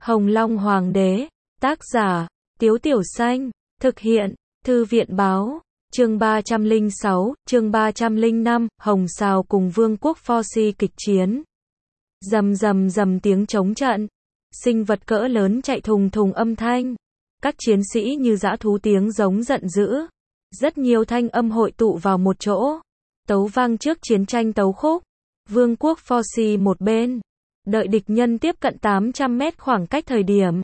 Hồng Long Hoàng đế, tác giả, Tiếu Tiểu Xanh, thực hiện, Thư viện báo, chương 306, chương 305, Hồng Sào cùng Vương quốc Forci kịch chiến. Rầm rầm rầm tiếng trống trận, sinh vật cỡ lớn chạy thùng thùng âm thanh, các chiến sĩ như dã thú tiếng giống giận dữ, rất nhiều thanh âm hội tụ vào một chỗ, tấu vang trước chiến tranh tấu khúc. Vương quốc Forci một bên, đợi địch nhân tiếp cận 800 mét khoảng cách thời điểm.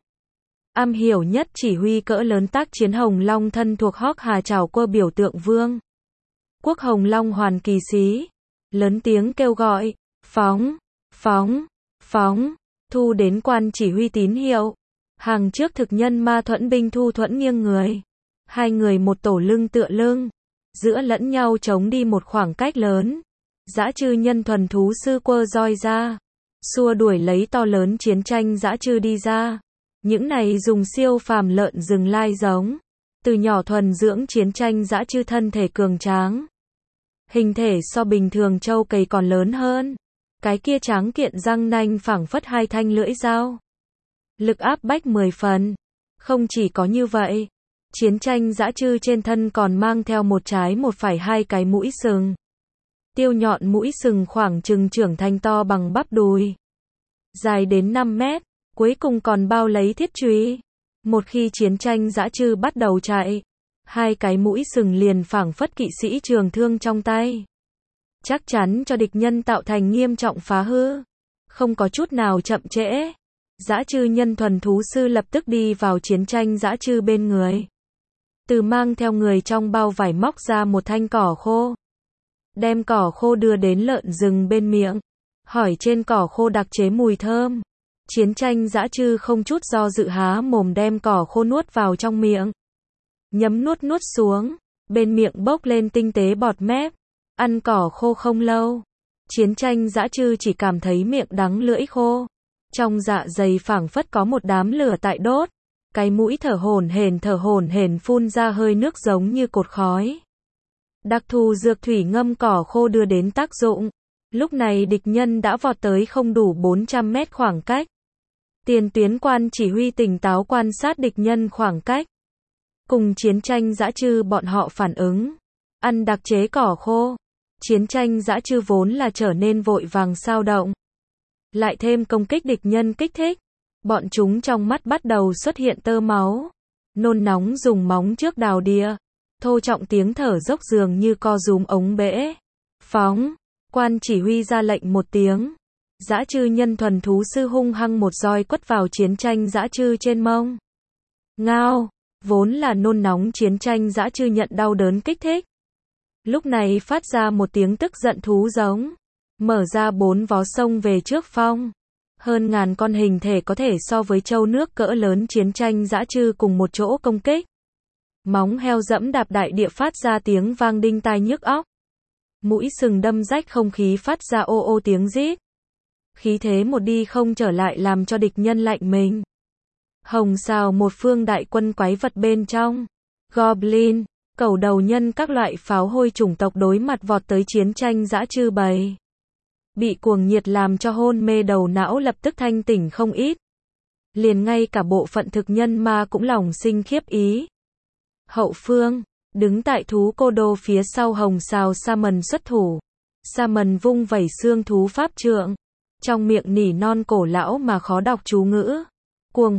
Am hiểu nhất chỉ huy cỡ lớn tác chiến Hồng Long thân thuộc Hawk Hà Trảo Cơ biểu tượng Vương quốc Hồng Long Hoàn Kỳ Sĩ, lớn tiếng kêu gọi, phóng, phóng, phóng, thu đến quan chỉ huy tín hiệu. Hàng trước thực nhân ma thuẫn binh thu thuẫn nghiêng người. Hai người một tổ lưng tựa lưng, giữa lẫn nhau chống đi một khoảng cách lớn. Dã chư nhân thuần thú sư quơ roi ra, xua đuổi lấy to lớn chiến tranh dã chư đi ra. Những này dùng siêu phàm lợn rừng lai giống, từ nhỏ thuần dưỡng chiến tranh dã chư thân thể cường tráng. Hình thể so bình thường trâu cầy còn lớn hơn. Cái kia tráng kiện răng nanh phảng phất hai thanh lưỡi dao. Lực áp bách 10 phần. Không chỉ có như vậy, chiến tranh dã chư trên thân còn mang theo một trái một phải hai cái mũi sừng. Tiêu nhọn mũi sừng khoảng chừng trưởng thành to bằng bắp đùi, dài đến 5 mét, cuối cùng còn bao lấy thiết chùy. Một khi chiến tranh dã chư bắt đầu chạy, hai cái mũi sừng liền phảng phất kỵ sĩ trường thương trong tay, chắc chắn cho địch nhân tạo thành nghiêm trọng phá hư. Không có chút nào chậm trễ, dã chư nhân thuần thú sư lập tức đi vào chiến tranh dã chư bên người. Từ mang theo người trong bao vải móc ra một thanh cỏ khô, đem cỏ khô đưa đến lợn rừng bên miệng, hỏi trên cỏ khô đặc chế mùi thơm. Chiến tranh dã chư không chút do dự há mồm đem cỏ khô nuốt vào trong miệng. Nhấm nuốt nuốt xuống, bên miệng bốc lên tinh tế bọt mép. Ăn cỏ khô không lâu, chiến tranh dã chư chỉ cảm thấy miệng đắng lưỡi khô. Trong dạ dày phảng phất có một đám lửa tại đốt. Cái mũi thở hổn hển phun ra hơi nước giống như cột khói. Đặc thù dược thủy ngâm cỏ khô đưa đến tác dụng. Lúc này địch nhân đã vọt tới không đủ 400 mét khoảng cách. Tiền tuyến quan chỉ huy tỉnh táo quan sát địch nhân khoảng cách. Cùng chiến tranh dã chư bọn họ phản ứng. Ăn đặc chế cỏ khô. Chiến tranh dã chư vốn là trở nên vội vàng xao động. Lại thêm công kích địch nhân kích thích. Bọn chúng trong mắt bắt đầu xuất hiện tơ máu. Nôn nóng dùng móng trước đào địa. Thô trọng tiếng thở dốc dường như co rúm ống bể. Phóng. Quan chỉ huy ra lệnh một tiếng. Dã chư nhân thuần thú sư hung hăng một roi quất vào chiến tranh dã chư trên mông. Ngao. Vốn là nôn nóng chiến tranh dã chư nhận đau đớn kích thích. Lúc này phát ra một tiếng tức giận thú giống. Mở ra 4 vó sông về trước phong. Hơn ngàn con hình thể có thể so với trâu nước cỡ lớn chiến tranh dã chư cùng một chỗ công kích. Móng heo dẫm đạp đại địa phát ra tiếng vang đinh tai nhức óc. Mũi sừng đâm rách không khí phát ra ô ô tiếng rít. Khí thế một đi không trở lại làm cho địch nhân lạnh mình. Hồng Sào một phương đại quân quái vật bên trong. Goblin, cẩu đầu nhân các loại pháo hôi chủng tộc đối mặt vọt tới chiến tranh dã chư bầy. Bị cuồng nhiệt làm cho hôn mê đầu não lập tức thanh tỉnh không ít. Liền ngay cả bộ phận thực nhân ma cũng lòng sinh khiếp ý. Hậu phương, đứng tại thú cô đô phía sau Hồng Sào Sa-mần xuất thủ. Sa-mần vung vẩy xương thú pháp trượng. Trong miệng nỉ non cổ lão mà khó đọc chú ngữ. Cuồng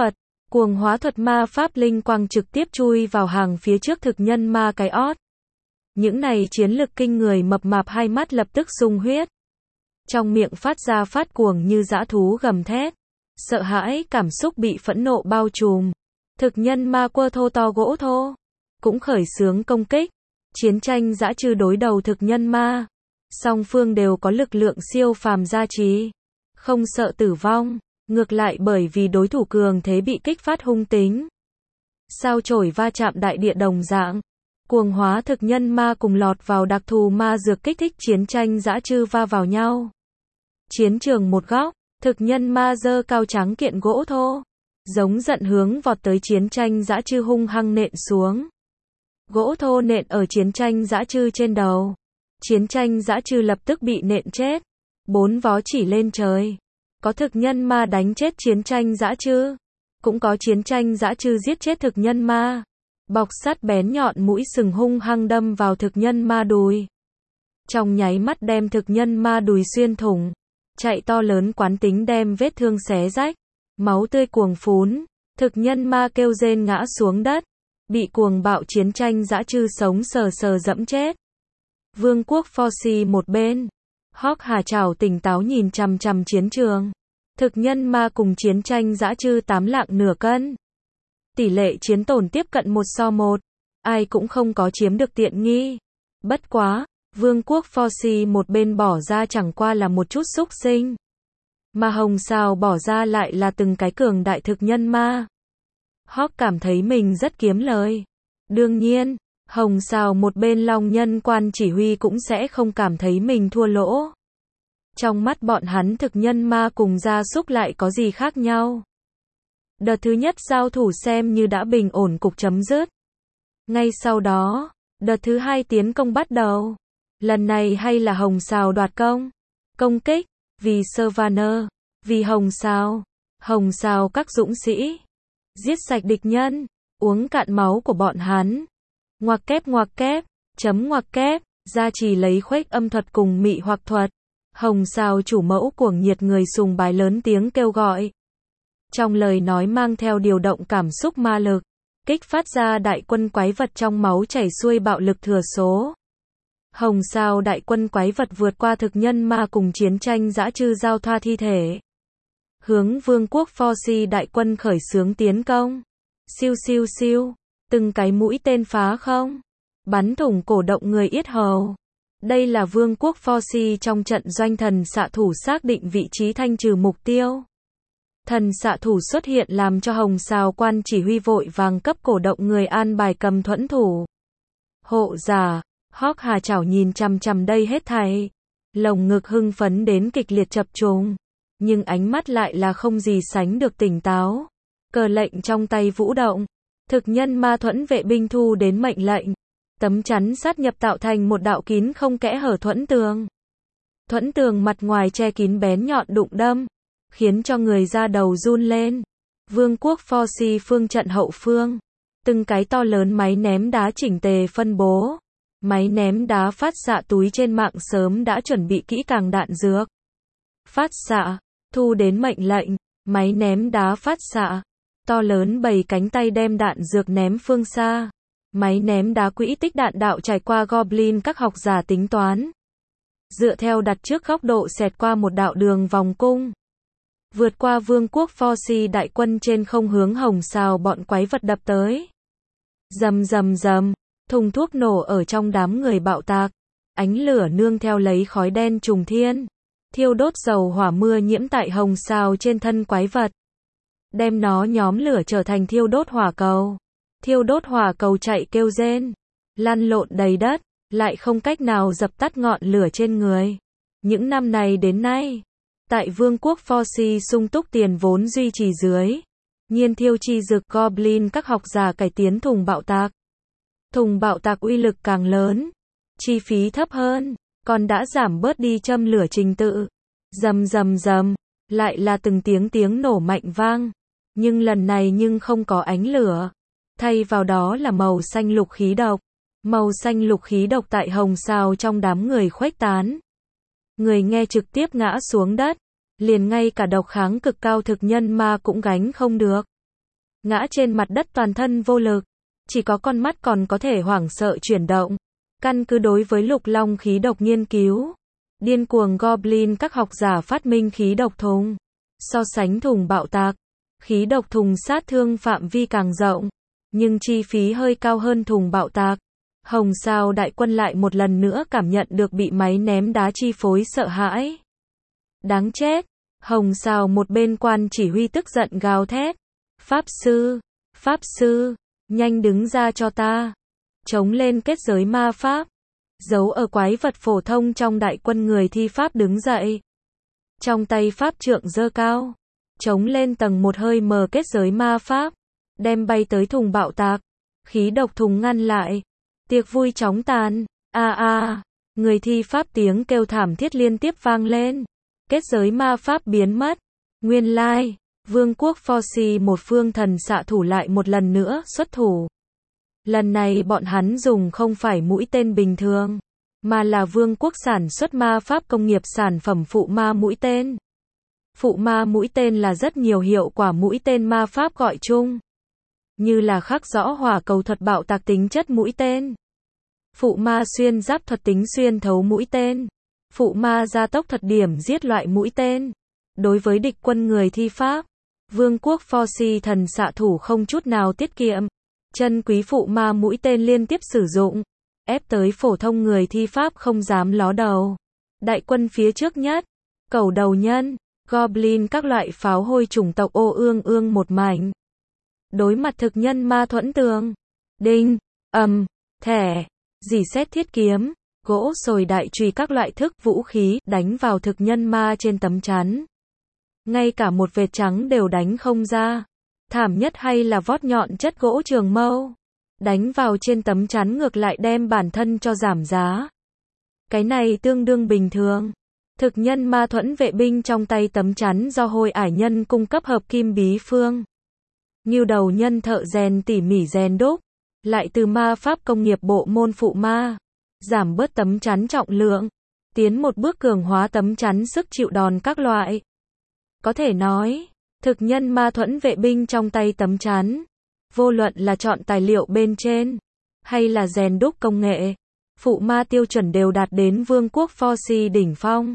hóa thuật ma pháp linh quang trực tiếp chui vào hàng phía trước thực nhân ma cái ót. Những này chiến lực kinh người mập mạp hai mắt lập tức sung huyết. Trong miệng phát ra phát cuồng như dã thú gầm thét. Sợ hãi cảm xúc bị phẫn nộ bao trùm. Thực nhân ma quơ thô to gỗ thô. Cũng khởi xướng công kích. Chiến tranh dã chư đối đầu thực nhân ma. Song phương đều có lực lượng siêu phàm gia trì. Không sợ tử vong. Ngược lại bởi vì đối thủ cường thế bị kích phát hung tính. Sao chổi va chạm đại địa đồng dạng. Cuồng hóa thực nhân ma cùng lọt vào đặc thù ma dược kích thích chiến tranh dã chư va vào nhau. Chiến trường một góc, thực nhân ma giơ cao tráng kiện gỗ thô. Giống giận hướng vọt tới chiến tranh dã chư hung hăng nện xuống. Gỗ thô nện ở chiến tranh dã chư trên đầu. Chiến tranh dã chư lập tức bị nện chết. 4 vó chỉ lên trời. Có thực nhân ma đánh chết chiến tranh dã chư, cũng có chiến tranh dã chư giết chết thực nhân ma. Bọc sắt bén nhọn mũi sừng hung hăng đâm vào thực nhân ma đùi. Trong nháy mắt đem thực nhân ma đùi xuyên thủng. Chạy to lớn quán tính đem vết thương xé rách. Máu tươi cuồng phún. Thực nhân ma kêu rên ngã xuống đất. Bị cuồng bạo chiến tranh dã chư sống sờ sờ dẫm chết. Vương quốc Forci một bên. Hawk Hà Chảo tỉnh táo nhìn chằm chằm chiến trường. Thực nhân ma cùng chiến tranh dã chư 8 lạng nửa cân. Tỷ lệ chiến tổn tiếp cận 1:1. Ai cũng không có chiếm được tiện nghi. Bất quá, Vương quốc Forci một bên bỏ ra chẳng qua là một chút xúc sinh. Mà Hồng Sào bỏ ra lại là từng cái cường đại thực nhân ma. Hawk cảm thấy mình rất kiếm lời. Đương nhiên, Hồng Sào một bên Long Nhân quan chỉ huy cũng sẽ không cảm thấy mình thua lỗ. Trong mắt bọn hắn thực nhân ma cùng gia súc lại có gì khác nhau. Đợt thứ nhất giao thủ xem như đã bình ổn cục chấm dứt. Ngay sau đó, đợt thứ hai tiến công bắt đầu. Lần này hay là Hồng Sào đoạt công. Công kích, vì Savannah, vì Hồng Sào. Hồng Sào các dũng sĩ. Giết sạch địch nhân, uống cạn máu của bọn hắn. Ngoặc kép, chấm ngoặc kép, gia trì lấy khuếch âm thuật cùng mị hoặc thuật. Hồng Sào chủ mẫu cuồng nhiệt người sùng bái lớn tiếng kêu gọi. Trong lời nói mang theo điều động cảm xúc ma lực, kích phát ra đại quân quái vật trong máu chảy xuôi bạo lực thừa số. Hồng Sào đại quân quái vật vượt qua thực nhân ma cùng chiến tranh dã chư giao thoa thi thể. Hướng Vương quốc Forci đại quân khởi xướng tiến công. Siêu siêu siêu, từng cái mũi tên phá không, bắn thủng cổ động người yết hầu. Đây là Vương quốc Forci trong trận doanh thần xạ thủ xác định vị trí thanh trừ mục tiêu. Thần xạ thủ xuất hiện làm cho Hồng Sào quan chỉ huy vội vàng cấp cổ động người an bài cầm thuẫn thủ. Hộ giả, Hawk Hà Chảo nhìn chằm chằm đây hết thảy. Lồng ngực hưng phấn đến kịch liệt chập trùng. Nhưng ánh mắt lại là không gì sánh được tỉnh táo. Cờ lệnh trong tay vũ động. Thực nhân ma thuẫn vệ binh thu đến mệnh lệnh. Tấm chắn sát nhập tạo thành một đạo kín không kẽ hở thuẫn tường. Thuẫn tường mặt ngoài che kín bén nhọn đụng đâm, khiến cho người da đầu run lên. Vương quốc Forci phương trận hậu phương. Từng cái to lớn máy ném đá chỉnh tề phân bố. Máy ném đá phát xạ túi trên mạng sớm đã chuẩn bị kỹ càng đạn dược. Phát xạ, thu đến mệnh lệnh, máy ném đá phát xạ. To lớn bầy cánh tay đem đạn dược ném phương xa. Máy ném đá quỹ tích đạn đạo trải qua Goblin các học giả tính toán. Dựa theo đặt trước góc độ xẹt qua một đạo đường vòng cung. Vượt qua Vương quốc Forci đại quân trên không hướng Hồng Sào bọn quái vật đập tới. Rầm rầm rầm, thùng thuốc nổ ở trong đám người bạo tạc. Ánh lửa nương theo lấy khói đen trùng thiên. Thiêu đốt dầu hỏa mưa nhiễm tại Hồng Sào trên thân quái vật. Đem nó nhóm lửa trở thành thiêu đốt hỏa cầu. Thiêu đốt hỏa cầu chạy kêu rên. Lăn lộn đầy đất, lại không cách nào dập tắt ngọn lửa trên người. Những năm này đến nay, tại Vương quốc Forci sung túc tiền vốn duy trì dưới. Nhiên thiêu chi dực Goblin các học giả cải tiến thùng bạo tạc. Thùng bạo tạc uy lực càng lớn. Chi phí thấp hơn, còn đã giảm bớt đi châm lửa trình tự. Rầm rầm rầm, lại là từng tiếng nổ mạnh vang. Nhưng lần này nhưng không có ánh lửa. Thay vào đó là màu xanh lục khí độc. Màu xanh lục khí độc tại Hồng Sào trong đám người khuếch tán. Người nghe trực tiếp ngã xuống đất. Liền ngay cả độc kháng cực cao thực nhân ma cũng gánh không được. Ngã trên mặt đất toàn thân vô lực. Chỉ có con mắt còn có thể hoảng sợ chuyển động. Căn cứ đối với lục long khí độc nghiên cứu. Điên cuồng Goblin các học giả phát minh khí độc thùng. So sánh thùng bạo tạc. Khí độc thùng sát thương phạm vi càng rộng. Nhưng chi phí hơi cao hơn thùng bạo tạc. Hồng Sào đại quân lại một lần nữa cảm nhận được bị máy ném đá chi phối sợ hãi. Đáng chết. Hồng Sào một bên quan chỉ huy tức giận gào thét. Pháp sư, nhanh đứng ra cho ta. Chống lên kết giới ma pháp. Giấu ở quái vật phổ thông trong đại quân người thi pháp đứng dậy. Trong tay pháp trượng giơ cao. Chống lên tầng một hơi mờ kết giới ma pháp. Đem bay tới thùng bạo tạc. Khí độc thùng ngăn lại. Tiệc vui chóng tàn. Người thi pháp tiếng kêu thảm thiết liên tiếp vang lên. Kết giới ma pháp biến mất. Nguyên lai, Vương quốc Forci một phương thần xạ thủ lại một lần nữa xuất thủ. Lần này bọn hắn dùng không phải mũi tên bình thường, mà là vương quốc sản xuất ma pháp công nghiệp sản phẩm phụ ma mũi tên. Phụ ma mũi tên là rất nhiều hiệu quả mũi tên ma pháp gọi chung, như là khắc rõ hỏa cầu thuật bạo tạc tính chất mũi tên, phụ ma xuyên giáp thuật tính xuyên thấu mũi tên, phụ ma gia tốc thuật điểm giết loại mũi tên. Đối với địch quân người thi pháp, vương quốc Forci thần xạ thủ không chút nào tiết kiệm, chân quý phụ ma mũi tên liên tiếp sử dụng, ép tới phổ thông người thi pháp không dám ló đầu. Đại quân phía trước nhất, cẩu đầu nhân, goblin các loại pháo hôi chủng tộc ô ương ương một mảnh. Đối mặt thực nhân ma thuẫn tường, đinh, thẻ, dỉ sét thiết kiếm, gỗ sồi đại chùy các loại thức vũ khí đánh vào thực nhân ma trên tấm chắn. Ngay cả một vệt trắng đều đánh không ra. Thảm nhất hay là vót nhọn chất gỗ trường mâu. Đánh vào trên tấm chắn ngược lại đem bản thân cho giảm giá. Cái này tương đương bình thường. Thực nhân ma thuẫn vệ binh trong tay tấm chắn do Hôi Ải Nhân cung cấp hợp kim bí phương. Ngưu đầu nhân thợ rèn tỉ mỉ rèn đúc. Lại từ ma pháp công nghiệp bộ môn phụ ma. Giảm bớt tấm chắn trọng lượng. Tiến một bước cường hóa tấm chắn sức chịu đòn các loại. Có thể nói, thực nhân ma thuẫn vệ binh trong tay tấm chắn, vô luận là chọn tài liệu bên trên, hay là rèn đúc công nghệ, phụ ma tiêu chuẩn đều đạt đến vương quốc Forci đỉnh phong.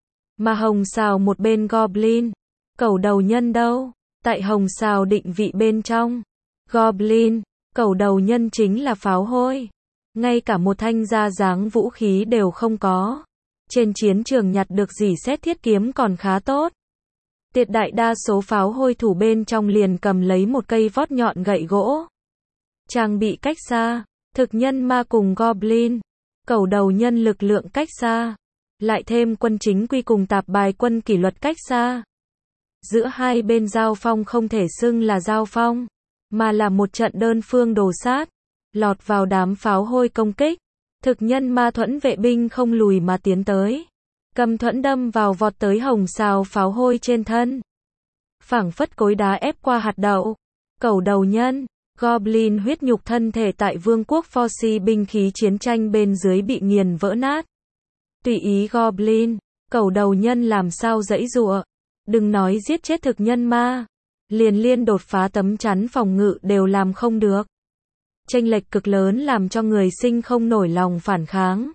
Mà hồng xào một bên goblin, cẩu đầu nhân đâu, tại hồng xào định vị bên trong, goblin, cẩu đầu nhân chính là pháo hôi, ngay cả một thanh ra dáng vũ khí đều không có. Trên chiến trường nhặt được dỉ sét thiết kiếm còn khá tốt. Tuyệt đại đa số pháo hôi thủ bên trong liền cầm lấy một cây vót nhọn gậy gỗ. Trang bị cách xa, thực nhân ma cùng goblin, cẩu đầu nhân lực lượng cách xa, lại thêm quân chính quy cùng tạp bài quân kỷ luật cách xa. Giữa hai bên giao phong không thể xưng là giao phong, mà là một trận đơn phương đồ sát, lọt vào đám pháo hôi công kích. Thực nhân ma thuẫn vệ binh không lùi mà tiến tới. Cầm thuẫn đâm vào vọt tới hồng xào pháo hôi trên thân. Phảng phất cối đá ép qua hạt đậu. Cẩu đầu nhân, goblin huyết nhục thân thể tại vương quốc Forci binh khí chiến tranh bên dưới bị nghiền vỡ nát. Tùy ý goblin, cẩu đầu nhân làm sao giãy giụa. Đừng nói giết chết thực nhân ma. Liên đột phá tấm chắn phòng ngự đều làm không được. Chênh lệch cực lớn làm cho người sinh không nổi lòng phản kháng.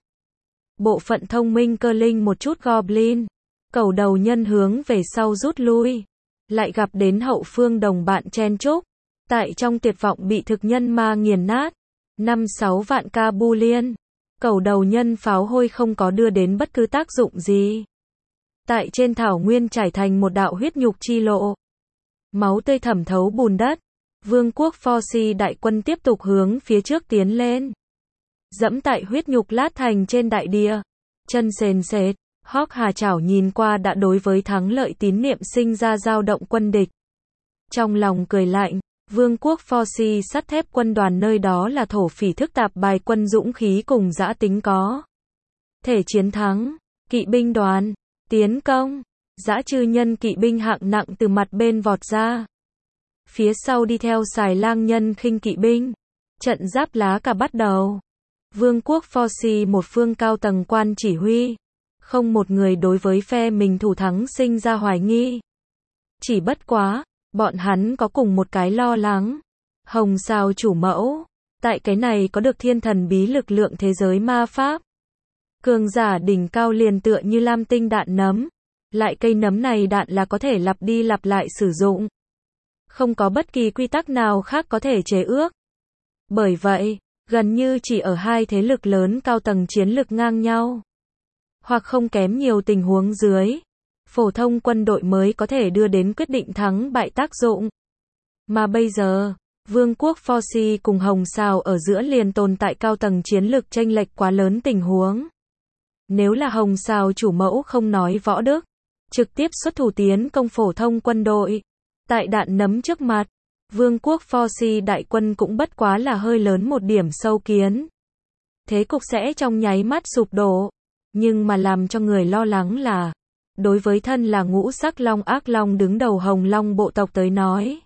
Bộ phận thông minh cơ linh một chút goblin, cẩu đầu nhân hướng về sau rút lui, lại gặp đến hậu phương đồng bạn chen chúc, tại trong tuyệt vọng bị thực nhân ma nghiền nát, 5-6 vạn ca bu liên, cẩu đầu nhân pháo hôi không có đưa đến bất cứ tác dụng gì. Tại trên thảo nguyên trải thành một đạo huyết nhục chi lộ, máu tươi thẩm thấu bùn đất, vương quốc Forci đại quân tiếp tục hướng phía trước tiến lên. Dẫm tại huyết nhục lát thành trên đại địa, chân sền sệt, Hawk Hà chảo nhìn qua đã đối với thắng lợi tín niệm sinh ra dao động quân địch. Trong lòng cười lạnh, vương quốc Forci sắt thép quân đoàn nơi đó là thổ phỉ thức tạp bài quân dũng khí cùng dã tính có thể chiến thắng. Kỵ binh đoàn, tiến công, dã chư nhân kỵ binh hạng nặng từ mặt bên vọt ra. Phía sau đi theo xài lang nhân khinh kỵ binh. Trận giáp lá cả bắt đầu. Vương quốc Forci một phương cao tầng quan chỉ huy. Không một người đối với phe mình thủ thắng sinh ra hoài nghi. Chỉ bất quá, bọn hắn có cùng một cái lo lắng. Hồng sao chủ mẫu. Tại cái này có được thiên thần bí lực lượng thế giới ma pháp. Cường giả đỉnh cao liền tựa như lam tinh đạn nấm. Lại cây nấm này đạn là có thể lặp đi lặp lại sử dụng. Không có bất kỳ quy tắc nào khác có thể chế ước. Bởi vậy, gần như chỉ ở hai thế lực lớn cao tầng chiến lực ngang nhau, hoặc không kém nhiều tình huống dưới, phổ thông quân đội mới có thể đưa đến quyết định thắng bại tác dụng. Mà bây giờ, vương quốc Forci cùng Hồng Sào ở giữa liền tồn tại cao tầng chiến lực chênh lệch quá lớn tình huống. Nếu là Hồng Sào chủ mẫu không nói võ đức, trực tiếp xuất thủ tiến công phổ thông quân đội, tại đạn nấm trước mặt, vương quốc Forci đại quân cũng bất quá là hơi lớn một điểm sâu kiến. Thế cục sẽ trong nháy mắt sụp đổ. Nhưng mà làm cho người lo lắng là, Đối với thân là ngũ sắc long ác long đứng đầu Hồng Long bộ tộc tới nói,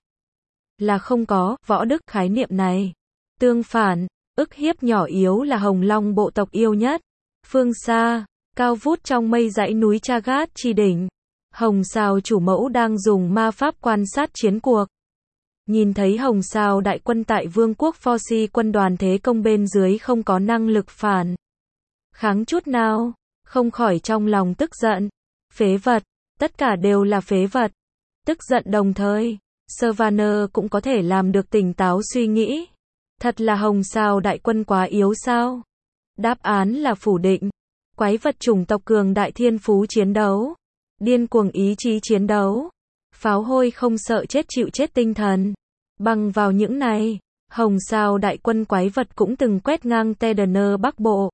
là không có võ đức khái niệm này. Tương phản, ức hiếp nhỏ yếu là Hồng Long bộ tộc yêu nhất. Phương xa, cao vút trong mây dãy núi Chagat Chi đỉnh, Hồng Sao chủ mẫu đang dùng ma pháp quan sát chiến cuộc. Nhìn thấy Hồng Sao đại quân tại vương quốc Forsi quân đoàn thế công bên dưới không có năng lực phản kháng chút nào, không khỏi trong lòng tức giận. Phế vật, tất cả đều là phế vật. Tức giận đồng thời, Sylvaner cũng có thể làm được tỉnh táo suy nghĩ. Thật là Hồng Sao đại quân quá yếu sao? Đáp án là phủ định. Quái vật chủng tộc cường đại thiên phú chiến đấu, điên cuồng ý chí chiến đấu, pháo hôi không sợ chết chịu chết tinh thần. Bằng vào những này, Hồng Sao đại quân quái vật cũng từng quét ngang Tedener Bắc Bộ.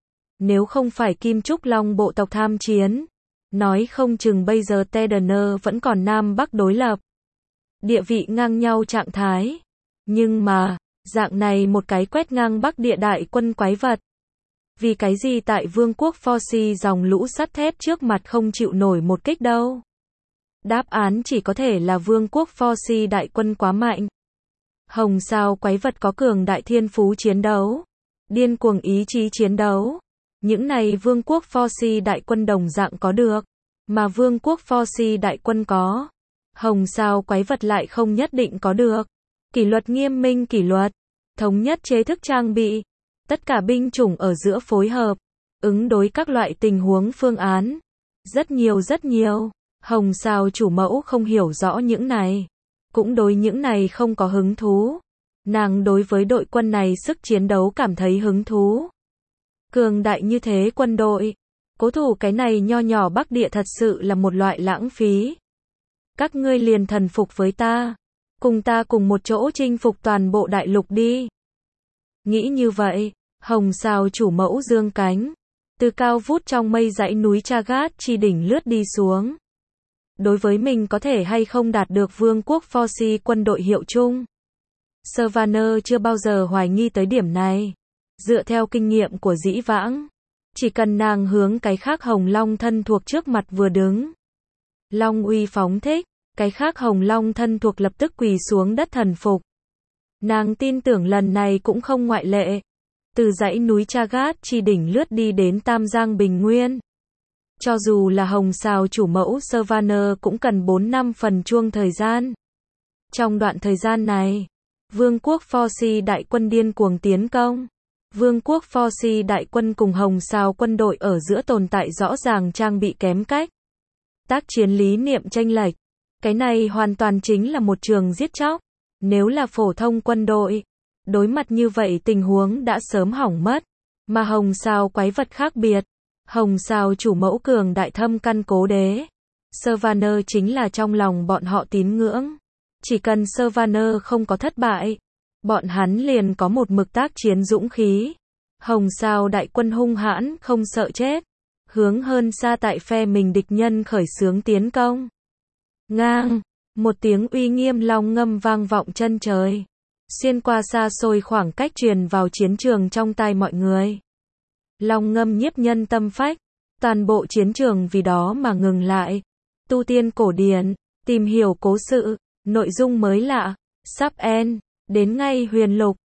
Nếu không phải Kim Trúc Long bộ tộc tham chiến, nói không chừng bây giờ Tedener vẫn còn Nam Bắc đối lập, địa vị ngang nhau trạng thái. Nhưng mà, dạng này một cái quét ngang Bắc địa đại quân quái vật. Vì cái gì tại vương quốc Forsi dòng lũ sắt thép trước mặt không chịu nổi một kích đâu? Đáp án chỉ có thể là vương quốc Forsi đại quân quá mạnh. Hồng Sao quái vật có cường đại thiên phú chiến đấu, điên cuồng ý chí chiến đấu. Những này vương quốc Forsi đại quân đồng dạng có được, mà vương quốc Forsi đại quân có, Hồng Sao quái vật lại không nhất định có được. Kỷ luật nghiêm minh kỷ luật, thống nhất chế thức trang bị, tất cả binh chủng ở giữa phối hợp, ứng đối các loại tình huống phương án. Rất nhiều. Hồng Sao chủ mẫu không hiểu rõ những này, cũng đối những này không có hứng thú. Nàng đối với đội quân này sức chiến đấu cảm thấy hứng thú. Cường đại như thế quân đội, cố thủ cái này nho nhỏ Bắc địa thật sự là một loại lãng phí. Các ngươi liền thần phục với ta, cùng ta cùng một chỗ chinh phục toàn bộ đại lục đi. Nghĩ như vậy, Hồng Sao chủ mẫu dương cánh, từ cao vút trong mây dãy núi Chagat Chi đỉnh lướt đi xuống. Đối với mình có thể hay không đạt được vương quốc Forsi quân đội hiệu chung, Sylvaner chưa bao giờ hoài nghi tới điểm này. Dựa theo kinh nghiệm của dĩ vãng, chỉ cần nàng hướng cái khác Hồng Long thân thuộc trước mặt vừa đứng, Long uy phóng thích, cái khác Hồng Long thân thuộc lập tức quỳ xuống đất thần phục. Nàng tin tưởng lần này cũng không ngoại lệ. Từ dãy núi Chagat Chi đỉnh lướt đi đến Tam Giang Bình Nguyên. Cho dù là Hồng Sao chủ mẫu Sylvaner cũng cần 4 năm phần chuông thời gian. Trong đoạn thời gian này, vương quốc Forsi đại quân điên cuồng tiến công. Vương quốc Forsi đại quân cùng Hồng Sao quân đội ở giữa tồn tại rõ ràng trang bị kém cách. Tác chiến lý niệm chênh lệch. Cái này hoàn toàn chính là một trường giết chóc. Nếu là phổ thông quân đội, đối mặt như vậy tình huống đã sớm hỏng mất. Mà Hồng Sao quái vật khác biệt. Hồng Sao chủ mẫu cường đại thâm căn cố đế. Sylvaner chính là trong lòng bọn họ tín ngưỡng. Chỉ cần Sylvaner không có thất bại, bọn hắn liền có một mực tác chiến dũng khí. Hồng Sao đại quân hung hãn không sợ chết, hướng hơn xa tại phe mình địch nhân khởi xướng tiến công. Ngang, một tiếng uy nghiêm long ngâm vang vọng chân trời, xuyên qua xa xôi khoảng cách truyền vào chiến trường trong tai mọi người. Long ngâm nhiếp nhân tâm phách, toàn bộ chiến trường vì đó mà ngừng lại. Tu tiên cổ điển, tìm hiểu cố sự, nội dung mới lạ, sắp end, đến ngay huyền lục.